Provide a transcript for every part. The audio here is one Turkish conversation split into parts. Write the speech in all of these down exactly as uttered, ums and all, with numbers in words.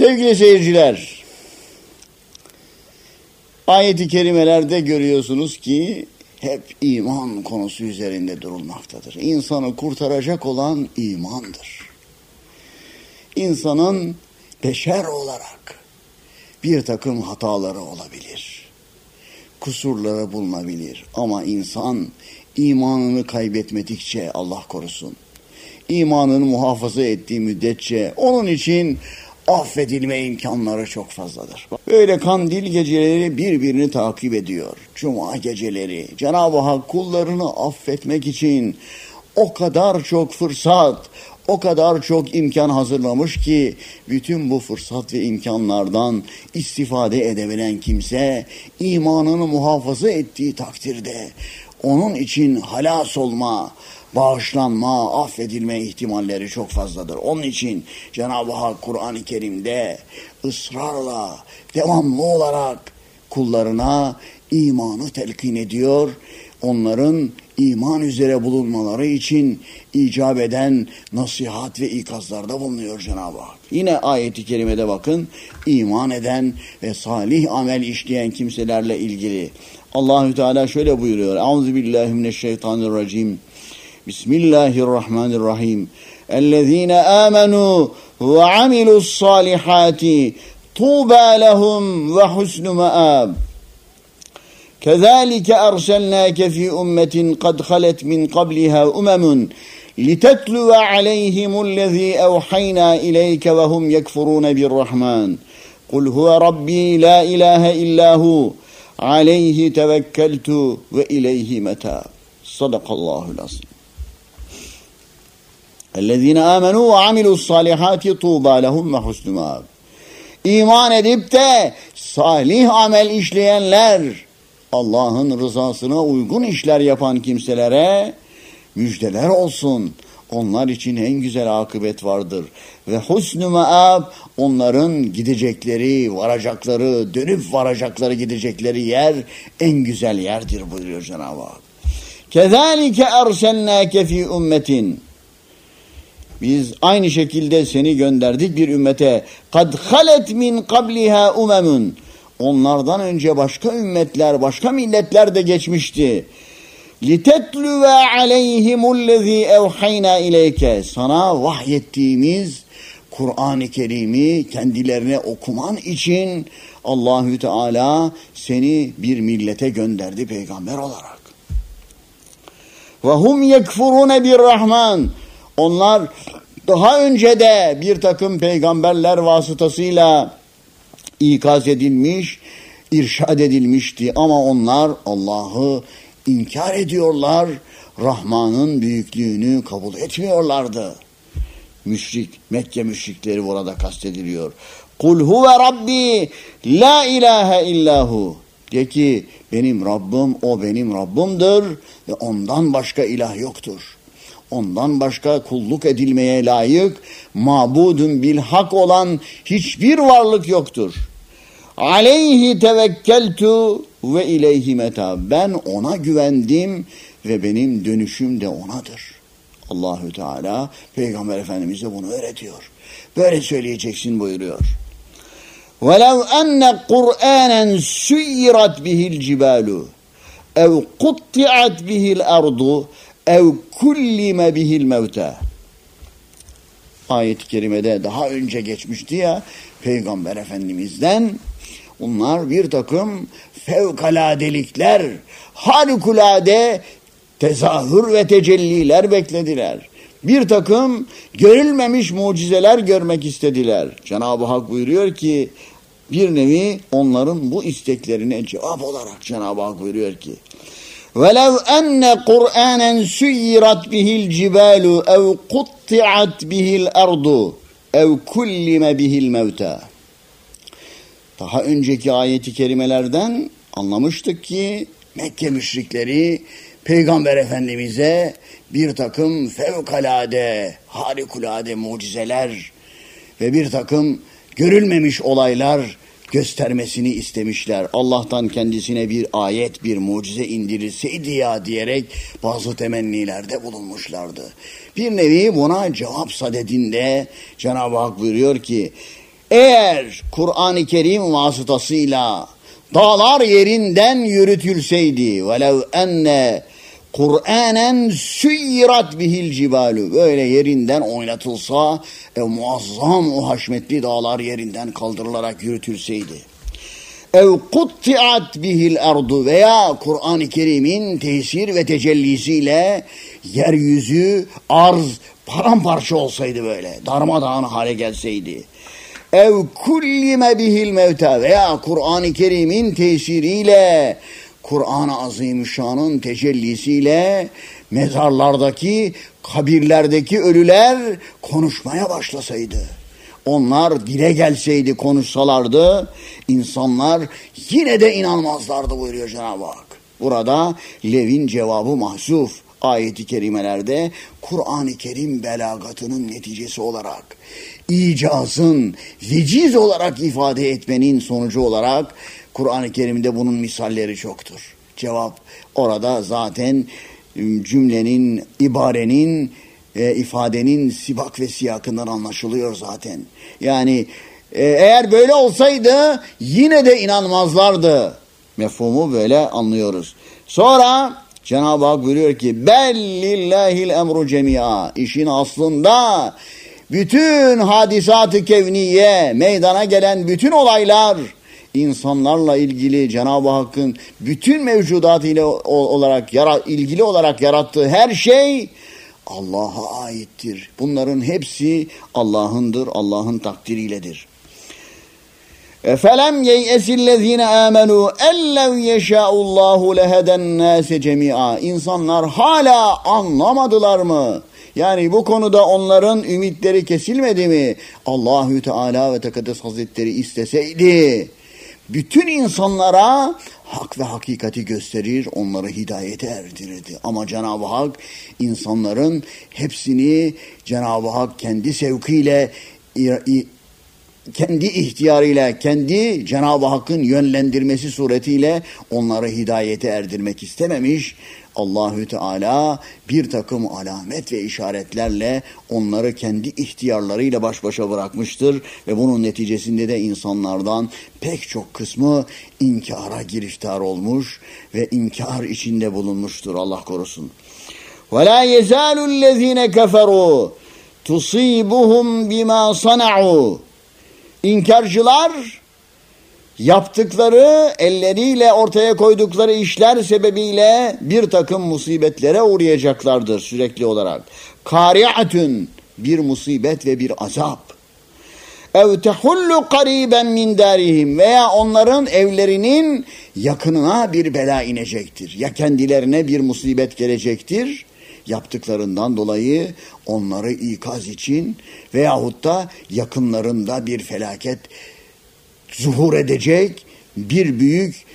Sevgili seyirciler, ayet-i kerimelerde görüyorsunuz ki hep iman konusu üzerinde durulmaktadır. İnsanı kurtaracak olan imandır. İnsanın beşer olarak bir takım hataları olabilir, kusurları bulunabilir ama insan imanını kaybetmedikçe, Allah korusun, imanını muhafaza ettiği müddetçe onun için affedilme imkanları çok fazladır. Böyle kandil geceleri birbirini takip ediyor. Cuma geceleri Cenab-ı Hak kullarını affetmek için o kadar çok fırsat, o kadar çok imkan hazırlamış ki bütün bu fırsat ve imkanlardan istifade edebilen kimse imanını muhafaza ettiği takdirde onun için halas olma, bağışlanma, affedilme ihtimalleri çok fazladır. Onun için Cenab-ı Hak Kur'an-ı Kerim'de ısrarla, devamlı olarak kullarına imanı telkin ediyor. Onların iman üzere bulunmaları için icap eden nasihat ve ikazlarda bulunuyor Cenab-ı Hak. Yine ayet-i kerimede bakın, iman eden ve salih amel işleyen kimselerle ilgili Allahü Teala şöyle buyuruyor. Euzubillahimineşşeytanirracim. Bismillahirrahmanirrahim. Ellezine amenu ve amilus salihati tuğba lehum ve husnu me'ab. Kezalike erselnâke fî ummetin kad halet min qabliha umemun litetluve aleyhimullezî evhaynâ ileyke ve hum yekfurûne birrahman. Kul huve rabbi la ilahe illahu aleyhi tevekkeltu ve ileyhi metâb. Sadakallahul azim. Ellezîne âmenû ve amilus salihâti tuğbâ lehum ve husnü mâb. İman edip de salih amel işleyenler, Allah'ın rızasına uygun işler yapan kimselere müjdeler olsun. Onlar için en güzel akıbet vardır. Ve husnü me'ab, onların gidecekleri, varacakları, dönüp varacakları, gidecekleri yer en güzel yerdir buyuruyor Cenab-ı Hak. Kezalike erselnâke fî ummetin. Biz aynı şekilde seni gönderdik bir ümmete. Kad halet min qabliha umemun. Onlardan önce başka ümmetler, başka milletler de geçmişti. لِتَتْلُوَ عَلَيْهِمُ الَّذ۪ي اَوْحَيْنَا اِلَيْكَ. Sana vahyettiğimiz Kur'an-ı Kerim'i kendilerine okuman için Allahü Teala seni bir millete gönderdi peygamber olarak. وَهُمْ يَكْفُرُونَ بِالرَّحْمَنِ. Onlar daha önce de bir takım peygamberler vasıtasıyla ikaz edilmiş, irşad edilmişti ama onlar Allah'ı inkar ediyorlar, Rahman'ın büyüklüğünü kabul etmiyorlardı. Müşrik, Mekke müşrikleri burada kastediliyor. Kul huve rabbi la ilahe illahu. De ki benim Rabbim, o benim Rabbimdir ve ondan başka ilah yoktur. Ondan başka kulluk edilmeye layık, mabudun bil hak olan hiçbir varlık yoktur. Aleyhi tevekkeltu ve ileyhi metâb. Ben ona güvendim ve benim dönüşüm de onadır. Allahü Teala Peygamber Efendimiz'e bunu öğretiyor. Böyle söyleyeceksin buyuruyor. وَلَوْ أَنَّ قُرْآنًا سُيِّرَتْ بِهِ الْجِبَالُ اَوْ قُطِّعَتْ بِهِ الْأَرْضُ اَوْ كُلِّمَ بِهِ الْمَوْتَى. Ayet-i kerimede daha önce geçmişti ya, Peygamber Efendimiz'den bunlar bir takım fevkaladelikler, harikulade tezahür ve tecelliler beklediler. Bir takım görülmemiş mucizeler görmek istediler. Cenab-ı Hak buyuruyor ki bir nevi onların bu isteklerine cevap olarak Cenab-ı Hak buyuruyor ki وَلَوْ أَنَّ قُرْآنًا سُيِّرَتْ بِهِ الْجِبَالُ اَوْ قُطِّعَتْ بِهِ الْأَرْضُ اَوْ كُلِّمَ بِهِ الْمَوْتَى. Daha önceki ayeti kerimelerden anlamıştık ki Mekke müşrikleri Peygamber Efendimiz'e bir takım fevkalade, harikulade mucizeler ve bir takım görülmemiş olaylar göstermesini istemişler. Allah'tan kendisine bir ayet, bir mucize indirilseydi ya diyerek bazı temennilerde bulunmuşlardı. Bir nevi buna cevap sadedinde Cenab-ı Hak buyuruyor ki Eğer Kur'an-ı Kerim vasıtasıyla dağlar yerinden yürütülseydi velev enne Kur'anen süyirat bihil cibalu, böyle yerinden oynatılsa e, muazzam o haşmetli dağlar yerinden kaldırılarak yürütülseydi. Ev kuttiat bihil ardu, veya Kur'an-ı Kerim'in tesir ve tecellisiyle yeryüzü arz paramparça olsaydı, böyle darmadağın hale gelseydi. Ev kullime bihil mevta, veya Kur'an-ı Kerim'in tesiriyle, Kur'an-ı Azimüşşan'ın tecellisiyle mezarlardaki, kabirlerdeki ölüler konuşmaya başlasaydı, onlar dile gelseydi, konuşsalardı, insanlar yine de inanmazlardı buyuruyor Cenab-ı Hak. Burada Lev'in cevabı mahzuf. Ayet-i kerimelerde Kur'an-ı Kerim belagatının neticesi olarak, icazın veciz olarak ifade etmenin sonucu olarak Kur'an-ı Kerim'de bunun misalleri çoktur. Cevap orada zaten cümlenin, ibarenin, e, ifadenin sibak ve siyakından anlaşılıyor zaten. Yani e, eğer böyle olsaydı yine de inanmazlardı. Mefhumu böyle anlıyoruz. Sonra Cenab-ı Hak buyuruyor ki bellillahil emru cemia, işin aslında bütün hadisat-ı kevniye, meydana gelen bütün olaylar, insanlarla ilgili Cenab-ı Hakk'ın bütün mevcudat ile olarak ilgili olarak yarattığı her şey Allah'a aittir. Bunların hepsi Allah'ındır, Allah'ın takdiriyledir. فَلَمْ يَيْأَسِ الَّذ۪ينَ آمَنُوا اَلَّوْ يَشَاءُ اللّٰهُ لَهَدَى النَّاسِ جَمِيعًا. İnsanlar hala anlamadılar mı? Yani bu konuda onların ümitleri kesilmedi mi? Allahü Teala ve Tekaddes Hazretleri isteseydi bütün insanlara hak ve hakikati gösterir, onları hidayete erdirirdi. Ama Cenab-ı Hak insanların hepsini Cenab-ı Hak kendi sevkiyle, kendi ihtiyarıyla, kendi Cenab-ı Hakk'ın yönlendirmesi suretiyle onları hidayete erdirmek istememiş. Allahü Teala bir takım alamet ve işaretlerle onları kendi ihtiyarlarıyla baş başa bırakmıştır ve bunun neticesinde de insanlardan pek çok kısmı inkara giriftar olmuş ve inkar içinde bulunmuştur. Allah korusun. وَلَا يَزَالُ الَّذ۪ينَ كَفَرُوا تُصِيبُهُمْ بِمَا صَنَعُوا. İnkarcılar yaptıkları, elleriyle ortaya koydukları işler sebebiyle bir takım musibetlere uğrayacaklardır sürekli olarak. Kari'atun, bir musibet ve bir azap. Ev tehullu qariben min darihim, veya onların evlerinin yakınına bir bela inecektir. Ya kendilerine bir musibet gelecektir yaptıklarından dolayı onları ikaz için, veyahut da yakınlarında bir felaket zuhur edecek, bir büyük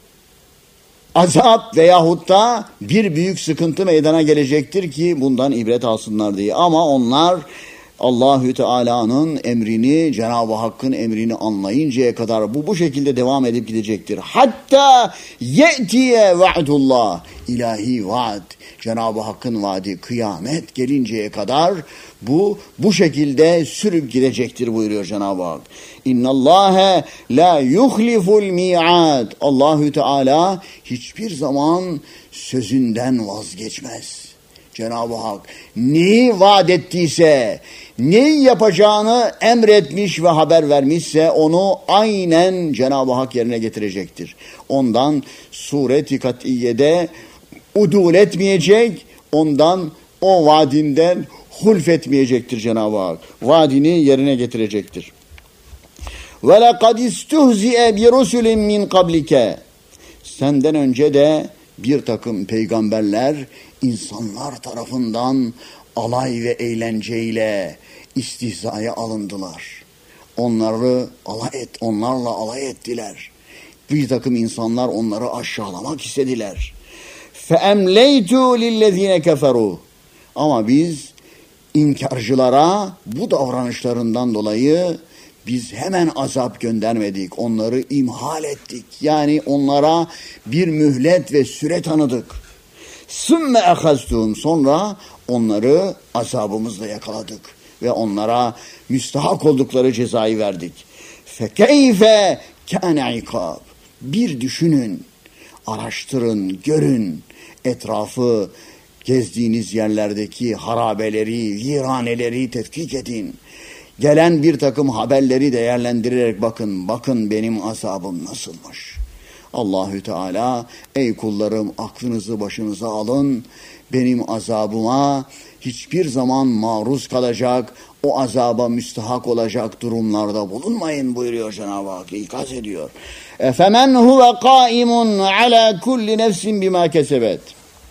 azap veyahut da bir büyük sıkıntı meydana gelecektir ki bundan ibret alsınlar diye. Ama onlar Allahü Teala'nın emrini, Cenab-ı Hakk'ın emrini anlayıncaya kadar bu bu şekilde devam edip gidecektir. Hatta ye'tiye va'dullah, ilahi vaad, Cenab-ı Hakk'ın vaadi kıyamet gelinceye kadar bu bu şekilde sürüp gidecektir buyuruyor Cenab-ı Hak. İnnallâhe la yuhliful mi'ad. Allahü Teala hiçbir zaman sözünden vazgeçmez. Cenab-ı Hak neyi vaat ettiyse, neyi yapacağını emretmiş ve haber vermişse onu aynen Cenab-ı Hak yerine getirecektir. Ondan suret-i kat'iyede udul etmeyecek, ondan o vaadinden hulfetmeyecektir Cenab-ı Hak. Vaadini yerine getirecektir. وَلَقَدْ اِسْتُهْزِئَ بِرُسُلٍ مِّنْ قَبْلِكَ. Senden önce de bir takım peygamberler insanlar tarafından alay ve eğlenceyle istihzaya alındılar. Onları alay et, onlarla alay ettiler. Bir takım insanlar onları aşağılamak istediler. فَاَمْلَيْتُ لِلَّذ۪ينَ كَفَرُوا. Ama biz inkarcılara bu davranışlarından dolayı biz hemen azap göndermedik. Onları imhal ettik. Yani onlara bir mühlet ve süre tanıdık. Sümme ehaztum. Sonra onları azabımızla yakaladık. Ve onlara müstahak oldukları cezayı verdik. Fekeyfe kâne ikâb. Bir düşünün, araştırın, görün. Etrafı, gezdiğiniz yerlerdeki harabeleri, viraneleri tetkik edin. Gelen bir takım haberleri değerlendirerek bakın, bakın benim azabım nasılmış. Allahü Teala, ey kullarım aklınızı başınıza alın, benim azabıma hiçbir zaman maruz kalacak, o azaba müstahak olacak durumlarda bulunmayın buyuruyor Cenab-ı Hak, ikaz ediyor. Efemen huve kaimun ala kulli nefsin bima kesebet.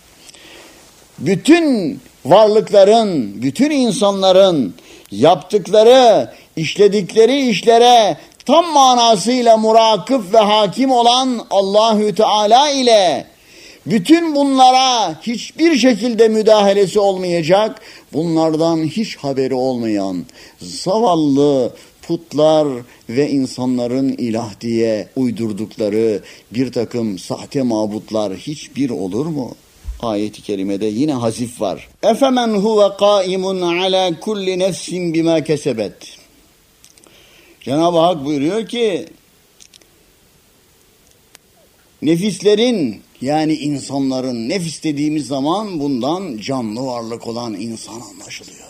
Bütün varlıkların, bütün insanların yaptıkları, işledikleri işlere tam manasıyla murakip ve hakim olan Allahü Teala ile bütün bunlara hiçbir şekilde müdahalesi olmayacak, bunlardan hiç haberi olmayan zavallı putlar ve insanların ilah diye uydurdukları bir takım sahte mabutlar hiçbir olur mu? Ayet-i kerimede yine hazif var. Efemen huve kaimun ala kulli nefsin bima kesebet. Cenab-ı Hak buyuruyor ki nefislerin, yani insanların, nefis dediğimiz zaman bundan canlı varlık olan insan anlaşılıyor.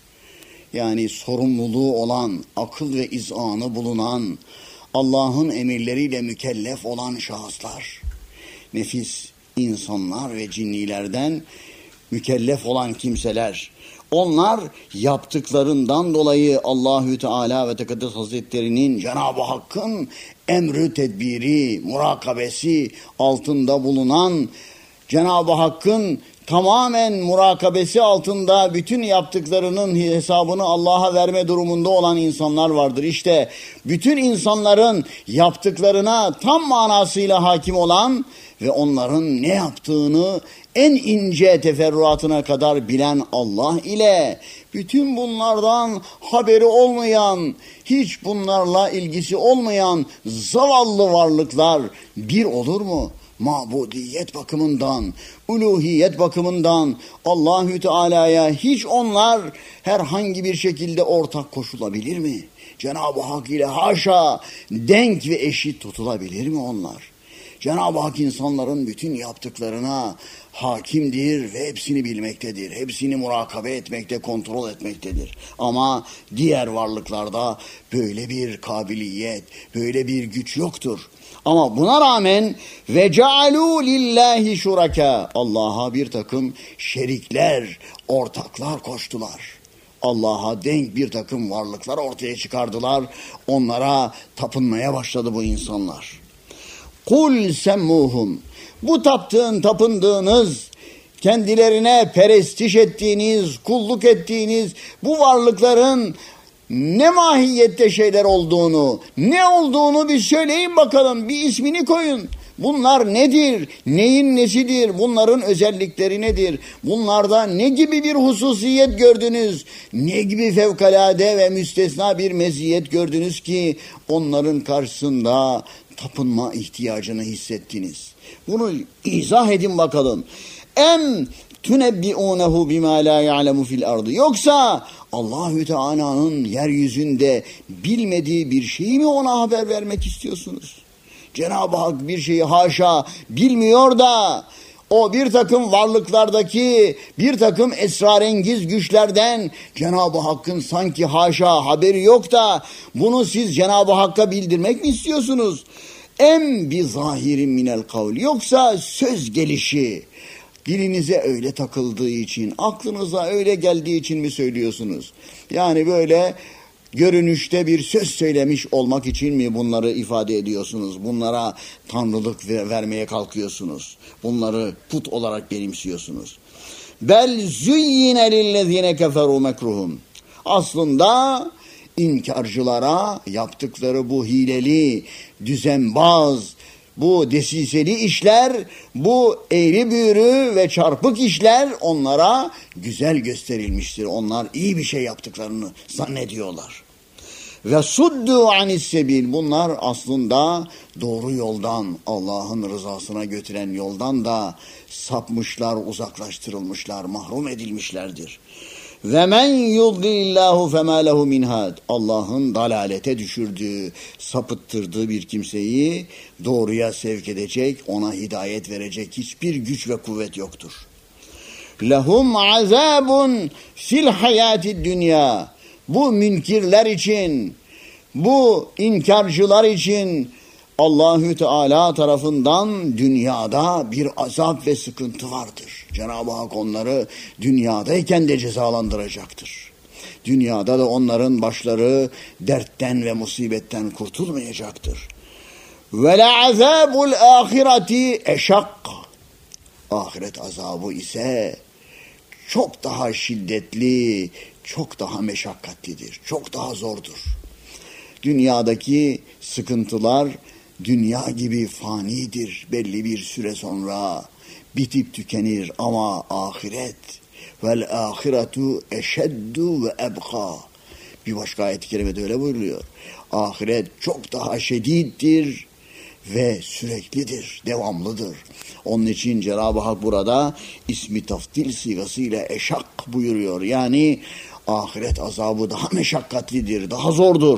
Yani sorumluluğu olan, akıl ve izanı bulunan, Allah'ın emirleriyle mükellef olan şahıslar. Nefis, insanlar ve cinnilerden mükellef olan kimseler. Onlar yaptıklarından dolayı Allahü Teala ve Tekaddes Hazretleri'nin, Cenab-ı Hakk'ın emri, tedbiri, murakabesi altında bulunan, Cenab-ı Hakk'ın tamamen murakabesi altında bütün yaptıklarının hesabını Allah'a verme durumunda olan insanlar vardır. İşte bütün insanların yaptıklarına tam manasıyla hakim olan ve onların ne yaptığını en ince teferruatına kadar bilen Allah ile bütün bunlardan haberi olmayan, hiç bunlarla ilgisi olmayan zavallı varlıklar bir olur mu? Mabudiyet bakımından, uluhiyet bakımından Allahü Teala'ya hiç onlar herhangi bir şekilde ortak koşulabilir mi? Cenab-ı Hak ile haşa denk ve eşit tutulabilir mi onlar? Cenab-ı Hak insanların bütün yaptıklarına hakimdir ve hepsini bilmektedir. Hepsini murakabe etmekte, kontrol etmektedir. Ama diğer varlıklarda böyle bir kabiliyet, böyle bir güç yoktur. Ama buna rağmen ve cealû lillahi şuraka, Allah'a bir takım şerikler, ortaklar koştular. Allah'a denk bir takım varlıklar ortaya çıkardılar. Onlara tapınmaya başladı bu insanlar. Kul semmuhum. Bu taptığın, tapındığınız, kendilerine perestiş ettiğiniz, kulluk ettiğiniz bu varlıkların ne mahiyette şeyler olduğunu, ne olduğunu bir söyleyin bakalım, bir ismini koyun. Bunlar nedir? Neyin nesidir? Bunların özellikleri nedir? Bunlarda ne gibi bir hususiyet gördünüz? Ne gibi fevkalade ve müstesna bir meziyet gördünüz ki onların karşısında tapınma ihtiyacını hissettiniz? Bunu izah edin bakalım. Em tunebbi'unehu bima la ya'lemu fil ardı. Yoksa Allahü Teala'nın yeryüzünde bilmediği bir şeyi mi ona haber vermek istiyorsunuz? Cenab-ı Hak bir şeyi haşa bilmiyor da o bir takım varlıklardaki bir takım esrarengiz güçlerden Cenab-ı Hakk'ın sanki haşa haberi yok da bunu siz Cenab-ı Hakk'a bildirmek mi istiyorsunuz? Em bi zahirin minel kavli. Yoksa söz gelişi dilinize öyle takıldığı için, aklınıza öyle geldiği için mi söylüyorsunuz? Yani böyle görünüşte bir söz söylemiş olmak için mi bunları ifade ediyorsunuz? Bunlara tanrılık vermeye kalkıyorsunuz. Bunları put olarak benimsiyorsunuz. Bel züyyine lillezine keferu mekruhum. Aslında inkarcılara yaptıkları bu hileli, düzenbaz, bu desiseli işler, bu eğri büğrü ve çarpık işler onlara güzel gösterilmiştir. Onlar iyi bir şey yaptıklarını zannediyorlar. Ve suddu anis sebil. Bunlar aslında doğru yoldan, Allah'ın rızasına götüren yoldan da sapmışlar, uzaklaştırılmışlar, mahrum edilmişlerdir. Ve men yudlillahu fema lehu min had. Allah'ın dalalete düşürdüğü, sapıttırdığı bir kimseyi doğruya sevk edecek, ona hidayet verecek hiçbir güç ve kuvvet yoktur. Lehum azabun fil hayati dünya. Bu münkirler için, bu inkarcılar için Allahü Teala tarafından dünyada bir azap ve sıkıntı vardır. Cenab-ı Hak onları dünyadayken de cezalandıracaktır. Dünyada da onların başları dertten ve musibetten kurtulmayacaktır. Ve la azabul ahireti eşak. Ahiret azabı ise çok daha şiddetli, çok daha meşakkatlidir, çok daha zordur. Dünyadaki sıkıntılar dünya gibi fanidir. Belli bir süre sonra bitip tükenir ama ahiret vel ahiretu eşeddu ve ebqa. Bir başka ayet-i kerimede öyle buyuruyor. Ahiret çok daha şediddir ve süreklidir, devamlıdır. Onun için Cenab-ı Hak burada ismi taftil sigasıyla eşak buyuruyor. Yani ahiret azabı daha meşakkatlidir, daha zordur.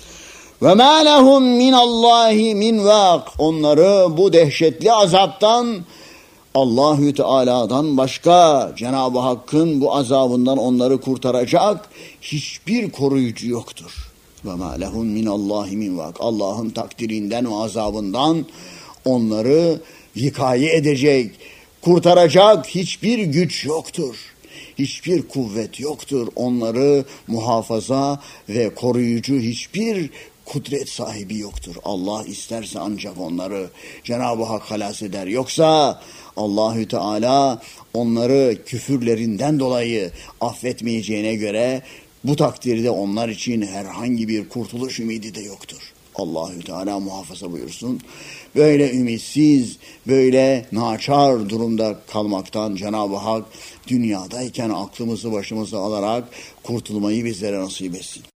Ve mâ lehum minallâhi min vâk. Onları bu dehşetli azaptan Allahü Teala'dan başka, Cenab-ı Hakk'ın bu azabından onları kurtaracak hiçbir koruyucu yoktur. Ve mâ lehum minallâhi min vâk. Allah'ın takdirinden ve azabından onları vikaye edecek, kurtaracak hiçbir güç yoktur. Hiçbir kuvvet yoktur. Onları muhafaza ve koruyucu hiçbir kudret sahibi yoktur. Allah isterse ancak onları Cenab-ı Hak halas eder. Yoksa Allahü Teala onları küfürlerinden dolayı affetmeyeceğine göre bu takdirde onlar için herhangi bir kurtuluş ümidi de yoktur. Allahü Teala muhafaza buyursun. Böyle ümitsiz, böyle naçar durumda kalmaktan Cenab-ı Hak dünyadayken aklımızı başımıza alarak kurtulmayı bizlere nasip etsin.